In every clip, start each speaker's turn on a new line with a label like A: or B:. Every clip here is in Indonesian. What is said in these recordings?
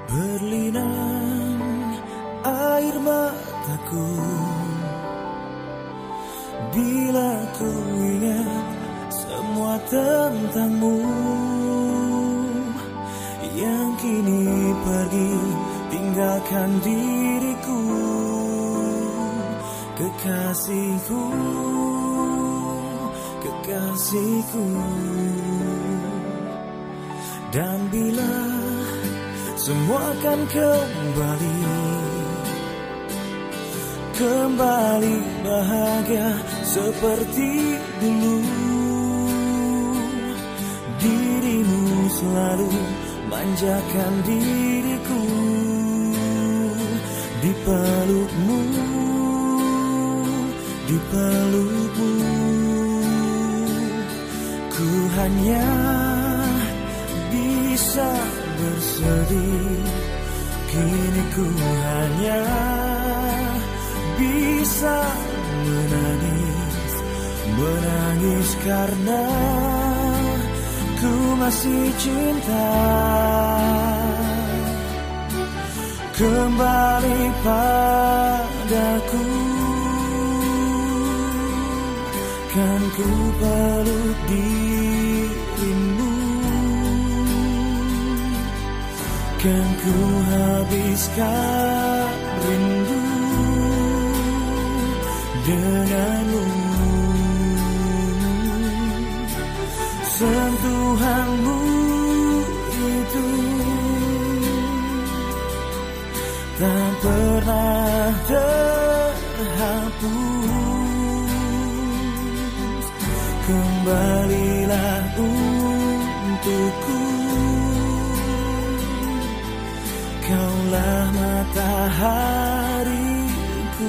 A: Berlinang air mataku bila ku ingat semua tentangmu yang kini pergi tinggalkan diriku. Kekasihku, kekasihku. Dan bila semua akan kembali bahagia seperti dulu, dirimu selalu manjakan diriku di pelukmu, di pelukmu. Ku hanya bisa bersedih, kini ku hanya bisa menangis, menangis karena ku masih cinta. Kembali padaku, kan ku peluk dirimu, kan ku habiskan rindu denganmu. Sentuhanmu itu tak pernah terhapus. Kembalilah untukku, kaulah matahariku.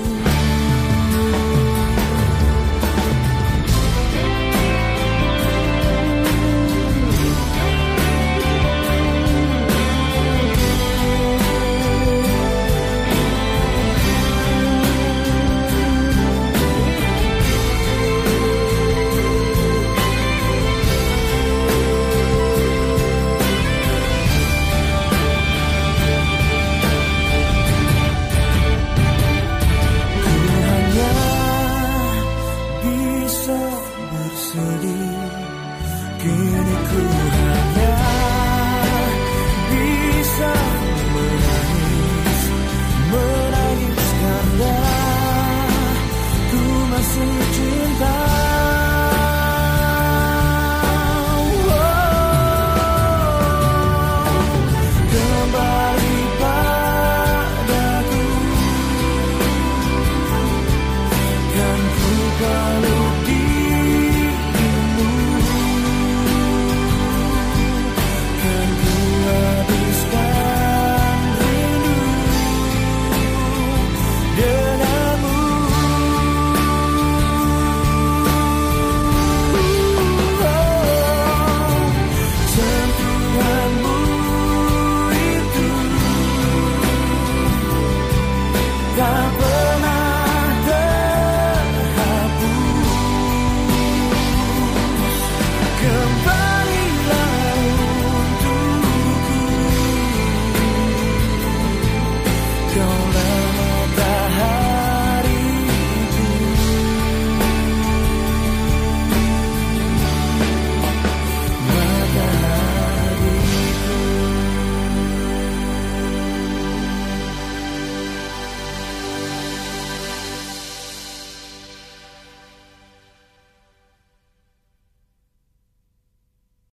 A: Kini ku hanya bisa menangis, menangis karena ku masih cinta.